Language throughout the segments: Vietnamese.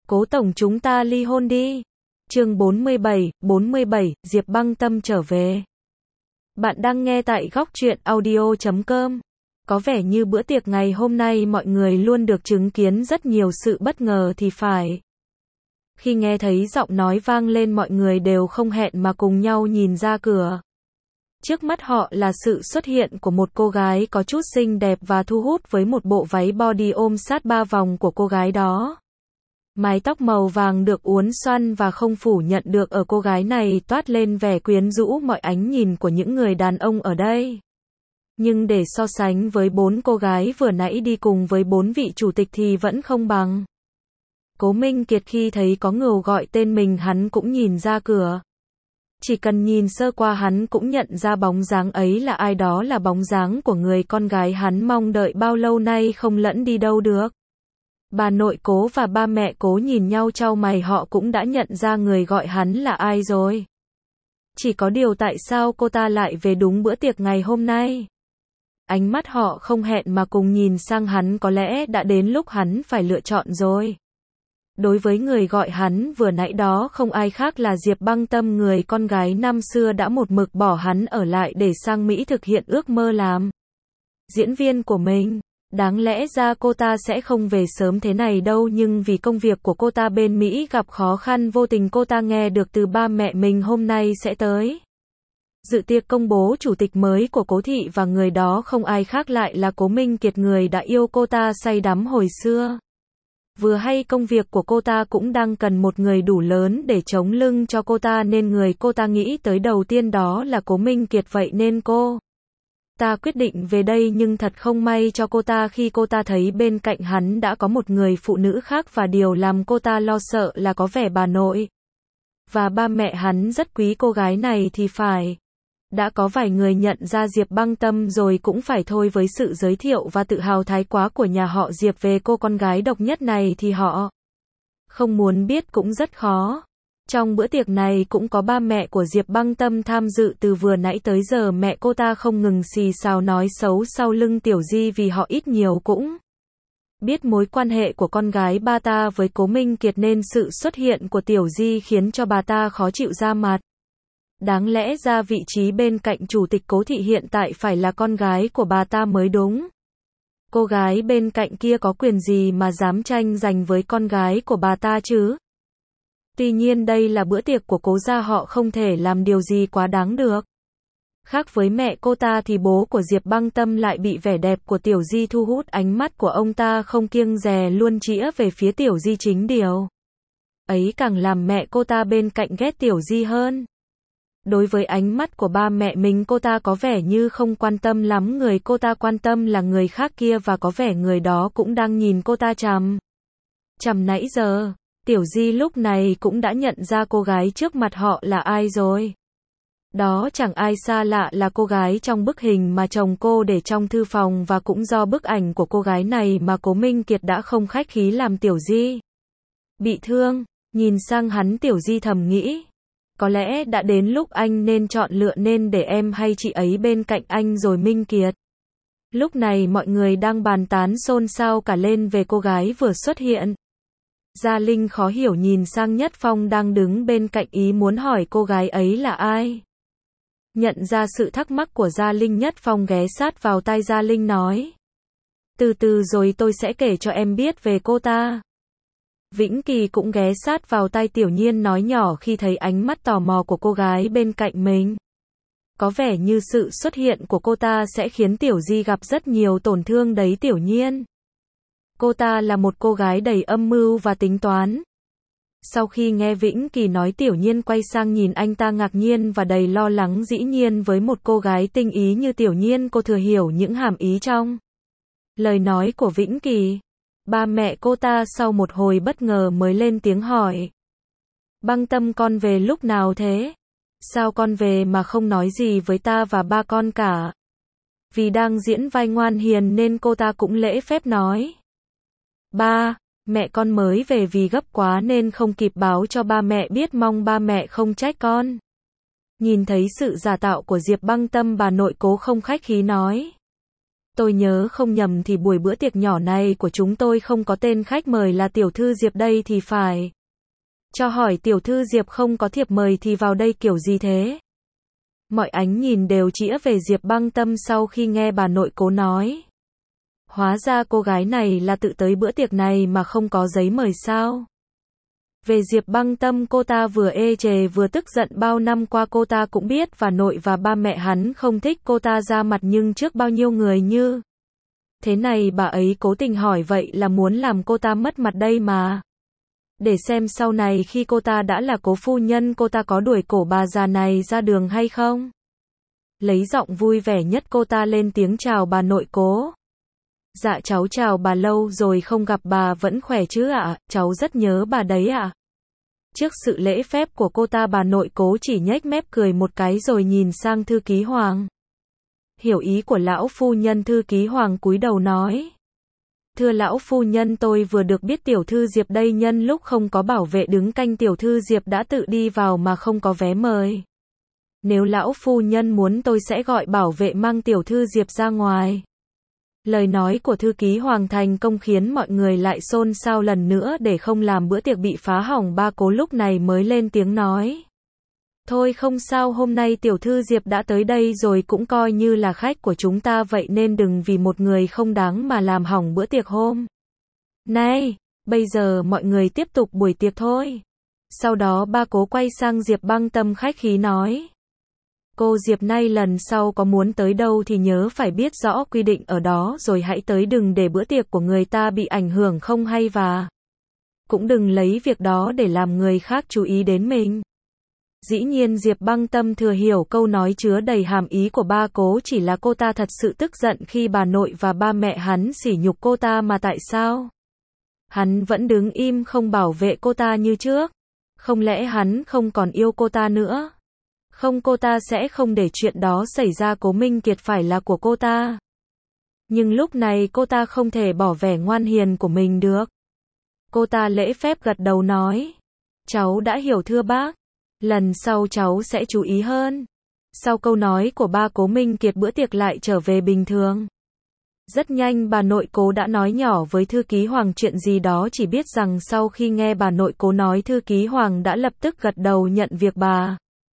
Cố tổng chúng ta ly hôn đi. Chương 47, Diệp Băng Tâm trở về. Bạn đang nghe tại góc truyện audio.com. Có vẻ như bữa tiệc ngày hôm nay mọi người luôn được chứng kiến rất nhiều sự bất ngờ thì phải. Khi nghe thấy giọng nói vang lên mọi người đều không hẹn mà cùng nhau nhìn ra cửa. Trước mắt họ là sự xuất hiện của một cô gái có chút xinh đẹp và thu hút với một bộ váy body ôm sát 3 vòng của cô gái đó. Mái tóc màu vàng được uốn xoăn và không phủ nhận được ở cô gái này toát lên vẻ quyến rũ mọi ánh nhìn của những người đàn ông ở đây. Nhưng để so sánh với 4 cô gái vừa nãy đi cùng với 4 vị chủ tịch thì vẫn không bằng. Cố Minh Kiệt khi thấy có người gọi tên mình hắn cũng nhìn ra cửa. Chỉ cần nhìn sơ qua hắn cũng nhận ra bóng dáng ấy là ai, đó là bóng dáng của người con gái hắn mong đợi bao lâu nay không lẫn đi đâu được. Bà nội Cố và ba mẹ Cố nhìn nhau chau mày, họ cũng đã nhận ra người gọi hắn là ai rồi. Chỉ có điều tại sao cô ta lại về đúng bữa tiệc ngày hôm nay? Ánh mắt họ không hẹn mà cùng nhìn sang hắn, có lẽ đã đến lúc hắn phải lựa chọn rồi. Đối với người gọi hắn vừa nãy đó không ai khác là Diệp Băng Tâm, người con gái năm xưa đã một mực bỏ hắn ở lại để sang Mỹ thực hiện ước mơ làm diễn viên của mình. Đáng lẽ ra cô ta sẽ không về sớm thế này đâu, nhưng vì công việc của cô ta bên Mỹ gặp khó khăn, vô tình cô ta nghe được từ ba mẹ mình hôm nay sẽ tới dự tiệc công bố chủ tịch mới của Cố thị, và người đó không ai khác lại là Cố Minh Kiệt, người đã yêu cô ta say đắm hồi xưa. Vừa hay công việc của cô ta cũng đang cần một người đủ lớn để chống lưng cho cô ta, nên người cô ta nghĩ tới đầu tiên đó là Cố Minh Kiệt, vậy nên cô ta quyết định về đây. Nhưng thật không may cho cô ta khi cô ta thấy bên cạnh hắn đã có một người phụ nữ khác, và điều làm cô ta lo sợ là có vẻ bà nội và ba mẹ hắn rất quý cô gái này thì phải. Đã có vài người nhận ra Diệp Băng Tâm rồi cũng phải thôi, với sự giới thiệu và tự hào thái quá của nhà họ Diệp về cô con gái độc nhất này thì họ không muốn biết cũng rất khó. Trong bữa tiệc này cũng có ba mẹ của Diệp Băng Tâm tham dự. Từ vừa nãy tới giờ mẹ cô ta không ngừng xì xào nói xấu sau lưng Tiểu Di, vì họ ít nhiều cũng biết mối quan hệ của con gái ba ta với Cố Minh Kiệt, nên sự xuất hiện của Tiểu Di khiến cho bà ta khó chịu ra mặt. Đáng lẽ ra vị trí bên cạnh chủ tịch Cố thị hiện tại phải là con gái của bà ta mới đúng. Cô gái bên cạnh kia có quyền gì mà dám tranh giành với con gái của bà ta chứ? Tuy nhiên đây là bữa tiệc của Cố gia, họ không thể làm điều gì quá đáng được. Khác với mẹ cô ta thì bố của Diệp Băng Tâm lại bị vẻ đẹp của Tiểu Di thu hút, ánh mắt của ông ta không kiêng dè luôn chĩa về phía Tiểu Di, chính điều ấy càng làm mẹ cô ta bên cạnh ghét Tiểu Di hơn. Đối với ánh mắt của ba mẹ mình, cô ta có vẻ như không quan tâm lắm, người cô ta quan tâm là người khác kia, và có vẻ người đó cũng đang nhìn cô ta chằm chằm nãy giờ. Tiểu Di lúc này cũng đã nhận ra cô gái trước mặt họ là ai rồi. Đó chẳng ai xa lạ là cô gái trong bức hình mà chồng cô để trong thư phòng, và cũng do bức ảnh của cô gái này mà Cố Minh Kiệt đã không khách khí làm Tiểu Di bị thương. Nhìn sang hắn, Tiểu Di thầm nghĩ, có lẽ đã đến lúc anh nên chọn lựa, nên để em hay chị ấy bên cạnh anh rồi. Minh Kiệt. Lúc này mọi người đang bàn tán xôn xao cả lên về cô gái vừa xuất hiện. Gia Linh khó hiểu nhìn sang Nhất Phong đang đứng bên cạnh, ý muốn hỏi cô gái ấy là ai. Nhận ra sự thắc mắc của Gia Linh, Nhất Phong ghé sát vào tai Gia Linh nói, từ từ rồi tôi sẽ kể cho em biết về cô ta. Vĩnh Kỳ cũng ghé sát vào tai Tiểu Nhiên nói nhỏ khi thấy ánh mắt tò mò của cô gái bên cạnh mình. Có vẻ như sự xuất hiện của cô ta sẽ khiến Tiểu Di gặp rất nhiều tổn thương đấy Tiểu Nhiên. Cô ta là một cô gái đầy âm mưu và tính toán. Sau khi nghe Vĩnh Kỳ nói, Tiểu Nhiên quay sang nhìn anh ta ngạc nhiên và đầy lo lắng. Dĩ nhiên với một cô gái tinh ý như Tiểu Nhiên, cô thừa hiểu những hàm ý trong lời nói của Vĩnh Kỳ. Ba mẹ cô ta sau một hồi bất ngờ mới lên tiếng hỏi, Băng Tâm con về lúc nào thế? Sao con về mà không nói gì với ta và ba con cả? Vì đang diễn vai ngoan hiền nên cô ta cũng lễ phép nói, ba, mẹ con mới về vì gấp quá nên không kịp báo cho ba mẹ biết, mong ba mẹ không trách con. Nhìn thấy sự giả tạo của Diệp Băng Tâm, bà nội Cố không khách khí nói, Tôi nhớ không nhầm thì buổi bữa tiệc nhỏ này của chúng tôi không có tên khách mời là tiểu thư Diệp đây thì phải. Cho hỏi tiểu thư Diệp không có thiệp mời thì vào đây kiểu gì thế? Mọi ánh nhìn đều chĩa về Diệp Băng Tâm sau khi nghe bà nội cố nói. Hóa ra cô gái này là tự tới bữa tiệc này mà không có giấy mời sao? Về Diệp Băng Tâm, cô ta vừa ê chề vừa tức giận. Bao năm qua cô ta cũng biết và nội và ba mẹ hắn không thích cô ta ra mặt, nhưng trước bao nhiêu người như thế này bà ấy cố tình hỏi vậy là muốn làm cô ta mất mặt đây mà. Để xem sau này khi cô ta đã là cố phu nhân, cô ta có đuổi cổ bà già này ra đường hay không? Lấy giọng vui vẻ nhất cô ta lên tiếng chào bà nội cố. Dạ cháu chào bà, lâu rồi không gặp, bà vẫn khỏe chứ ạ? Cháu rất nhớ bà đấy ạ. Trước sự lễ phép của cô ta, bà nội cố chỉ nhếch mép cười một cái rồi nhìn sang thư ký Hoàng. Hiểu ý của lão phu nhân, thư ký Hoàng cúi đầu nói. Thưa lão phu nhân, tôi vừa được biết tiểu thư Diệp đây nhân lúc không có bảo vệ đứng canh, tiểu thư Diệp đã tự đi vào mà không có vé mời. Nếu lão phu nhân muốn tôi sẽ gọi bảo vệ mang tiểu thư Diệp ra ngoài. Lời nói của thư ký Hoàng thành công khiến mọi người lại xôn xao lần nữa. Để không làm bữa tiệc bị phá hỏng, ba cố lúc này mới lên tiếng nói. Thôi không sao, hôm nay tiểu thư Diệp đã tới đây rồi cũng coi như là khách của chúng ta vậy, nên đừng vì một người không đáng mà làm hỏng bữa tiệc hôm nay. Bây giờ mọi người tiếp tục buổi tiệc thôi. Sau đó ba cố quay sang Diệp Băng Tâm khách khí nói. Cô Diệp này lần sau có muốn tới đâu thì nhớ phải biết rõ quy định ở đó rồi hãy tới, đừng để bữa tiệc của người ta bị ảnh hưởng không hay, và cũng đừng lấy việc đó để làm người khác chú ý đến mình. Dĩ nhiên Diệp Băng Tâm thừa hiểu câu nói chứa đầy hàm ý của ba cố, chỉ là cô ta thật sự tức giận khi bà nội và ba mẹ hắn sỉ nhục cô ta, mà tại sao hắn vẫn đứng im không bảo vệ cô ta như trước? Không lẽ hắn không còn yêu cô ta nữa? Không, cô ta sẽ không để chuyện đó xảy ra, Cố Minh Kiệt phải là của cô ta. Nhưng lúc này cô ta không thể bỏ vẻ ngoan hiền của mình được. Cô ta lễ phép gật đầu nói. Cháu đã hiểu thưa bác. Lần sau cháu sẽ chú ý hơn. Sau câu nói của ba Cố Minh Kiệt, bữa tiệc lại trở về bình thường. Rất nhanh bà nội cố đã nói nhỏ với thư ký Hoàng chuyện gì đó, chỉ biết rằng sau khi nghe bà nội cố nói, thư ký Hoàng đã lập tức gật đầu nhận việc bà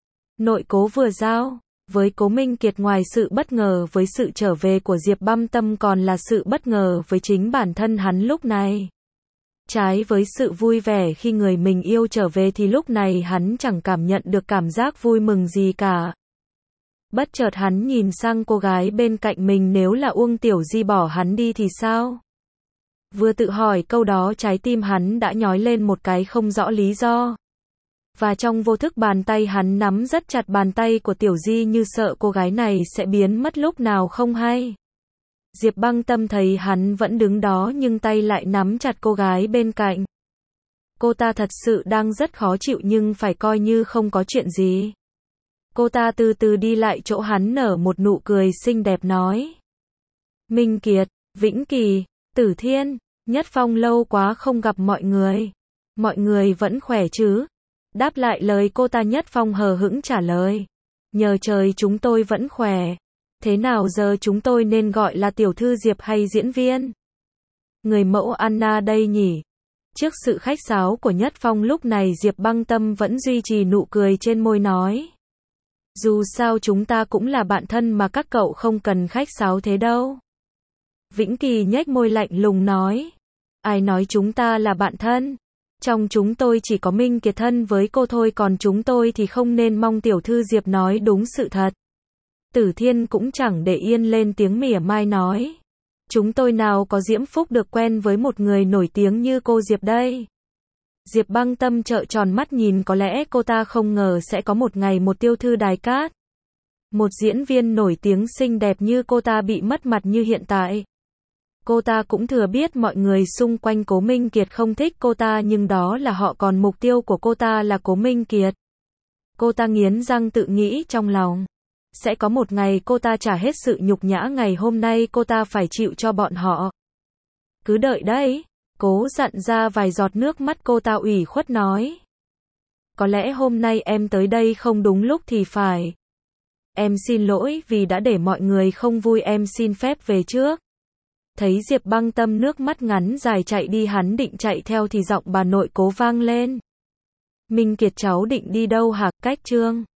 nội cố vừa giao. Với Cố Minh Kiệt, ngoài sự bất ngờ với sự trở về của Diệp Băng Tâm còn là sự bất ngờ với chính bản thân hắn lúc này. Trái với sự vui vẻ khi người mình yêu trở về thì lúc này hắn chẳng cảm nhận được cảm giác vui mừng gì cả. Bất chợt hắn nhìn sang cô gái bên cạnh mình, nếu là Uông Tiểu Di bỏ hắn đi thì sao? Vừa tự hỏi câu đó, trái tim hắn đã nhói lên một cái không rõ lý do. Và trong vô thức bàn tay hắn nắm rất chặt bàn tay của Tiểu Di, như sợ cô gái này sẽ biến mất lúc nào không hay. Diệp Băng Tâm thấy hắn vẫn đứng đó nhưng tay lại nắm chặt cô gái bên cạnh. Cô ta thật sự đang rất khó chịu nhưng phải coi như không có chuyện gì. Cô ta từ từ đi lại chỗ hắn, nở một nụ cười xinh đẹp nói. Minh Kiệt, Vĩnh Kỳ, Tử Thiên, Nhất Phong, lâu quá không gặp mọi người. Mọi người vẫn khỏe chứ? Đáp lại lời cô ta, Nhất Phong hờ hững trả lời. Nhờ trời chúng tôi vẫn khỏe. Thế nào giờ chúng tôi nên gọi là tiểu thư Diệp hay diễn viên? Người mẫu Anna đây nhỉ? Trước sự khách sáo của Nhất Phong, lúc này Diệp Băng Tâm vẫn duy trì nụ cười trên môi nói. Dù sao chúng ta cũng là bạn thân mà, các cậu không cần khách sáo thế đâu. Vĩnh Kỳ nhếch môi lạnh lùng nói. Ai nói chúng ta là bạn thân? Trong chúng tôi chỉ có Minh Kiệt thân với cô thôi, còn chúng tôi thì không nên mong tiểu thư Diệp nói đúng sự thật. Tử Thiên cũng chẳng để yên lên tiếng mỉa mai nói. Chúng tôi nào có diễm phúc được quen với một người nổi tiếng như cô Diệp đây. Diệp Băng Tâm trợn tròn mắt nhìn, có lẽ cô ta không ngờ sẽ có một ngày một tiểu thư đài cát, một diễn viên nổi tiếng xinh đẹp như cô ta bị mất mặt như hiện tại. Cô ta cũng thừa biết mọi người xung quanh Cố Minh Kiệt không thích cô ta, nhưng đó là họ, còn mục tiêu của cô ta là Cố Minh Kiệt. Cô ta nghiến răng tự nghĩ trong lòng. Sẽ có một ngày cô ta trả hết sự nhục nhã ngày hôm nay cô ta phải chịu cho bọn họ. Cứ đợi đấy. Cố dặn ra vài giọt nước mắt, cô ta ủy khuất nói. Có lẽ hôm nay em tới đây không đúng lúc thì phải. Em xin lỗi vì đã để mọi người không vui, em xin phép về trước. Thấy Diệp Băng Tâm nước mắt ngắn dài chạy đi, hắn định chạy theo thì giọng bà nội cố vang lên. Minh Kiệt cháu định đi đâu hả? Cách Trương